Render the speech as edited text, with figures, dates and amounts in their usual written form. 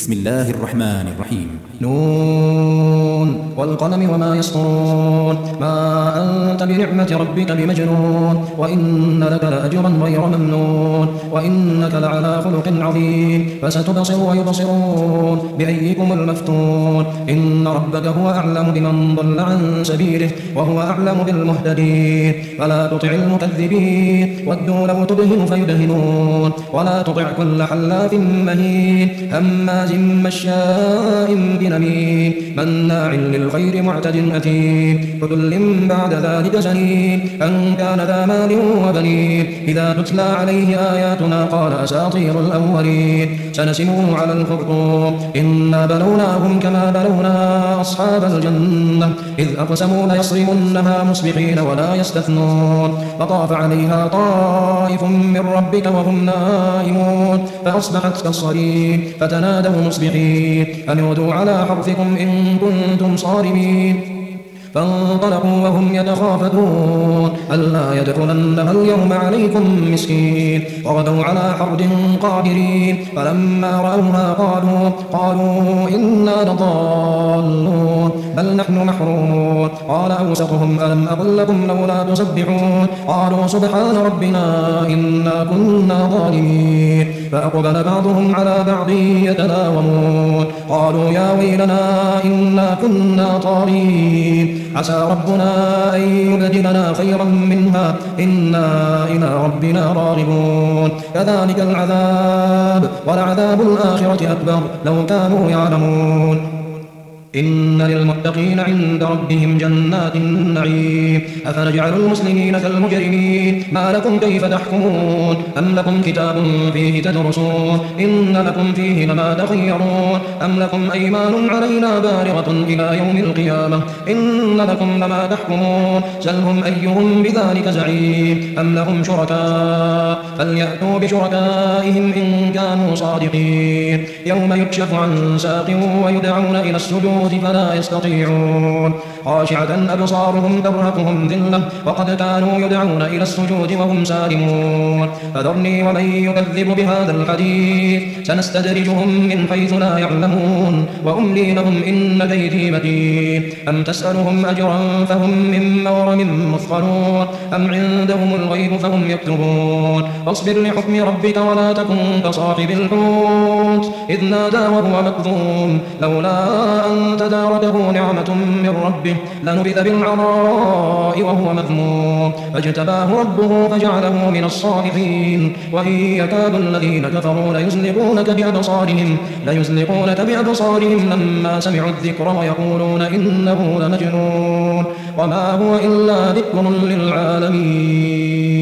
بسم الله الرحمن الرحيم. نون والقلم وما يسطرون ما أنت بنعمة ربك بمجنون وإن لك لأجرا غير ممنون وإنك لعلى خلق عظيم فستبصر ويبصرون بأيكم المفتون إن ربك هو أعلم بمن ضل عن سبيله وهو أعلم بالمهتدين فلا تطع المكذبين ودوا لو تدهن فيدهنون ولا تطع كل حلاف مهين هماز مشاء بنميم مناع للخير معتد أثيم عتل بعد ذلك زنيم أن كان ذا مال وبنين إذا تتلى عليه آياتنا قال أساطير الأولين سنسمه على الخرطوم إنا بلوناهم كما بلونا أصحاب الجنة إذ أقسموا ليصرمنها مصبحين ولا يستثنون فطاف عليها طائف من ربك وهم نائمون فأصبحت كالصريم فتنادوا مصبحين أن اغدوا على حرثكم إن كنتم صارمين فانطلقوا وهم يتخافتون ألا يدخلنها اليوم عليكم مسكين وغدوا على حرد قادرين فلما رأوها قالوا إنا لضالون بل نحن محرومون قال أوسطهم ألم أقل لكم لولا تسبحون قالوا سبحان ربنا إنا كنا ظالمين فأقبل بعضهم على بعض يتلاومون قالوا يا ويلنا إنا كنا طاغين عسى ربنا أن يبدلنا خيرا منها إنا إلى ربنا راغبون كذلك العذاب ولعذاب الآخرة أكبر لو كانوا يعلمون إن للمتقين عند ربهم جنات النعيم أفنجعل المسلمين كالمجرمين ما لكم كيف تحكمون أم لكم كتاب فيه تدرسون إن لكم فيه لما تخيرون أم لكم أيمان علينا بالغة إلى يوم القيامة إن لكم لما تحكمون سلهم أيهم بذلك زعيم أم لهم شركاء فليأتوا بشركائهم إن كانوا صادقين يوم يكشف عن ساق ويدعون إلى السجود فلا يستطيعون خاشعة أبصارهم ترهقهم ذلة وقد كانوا يدعون إلى السجود وهم سالمون فذرني ومن يكذب بهذا الحديث سنستدرجهم من حيث لا يعلمون وأملي لهم إن كيدي متين أم تسألهم أجرا فهم من مغرم مثقلون أم عندهم الغيب فهم يكتبون فاصبر لحكم ربك ولا تكن كصاحب الحوت إذ نادى وهو مكظوم لولا أن تداركه نعمة من ربه لنبذ بالعراء وهو مذموم فاجتباه ربه فجعله من الصالحين وإن يكاد الذين كفروا ليزلقونك بأبصارهم لما سمعوا الذكر ويقولون إنه لمجنون وما هو إلا ذكر للعالمين.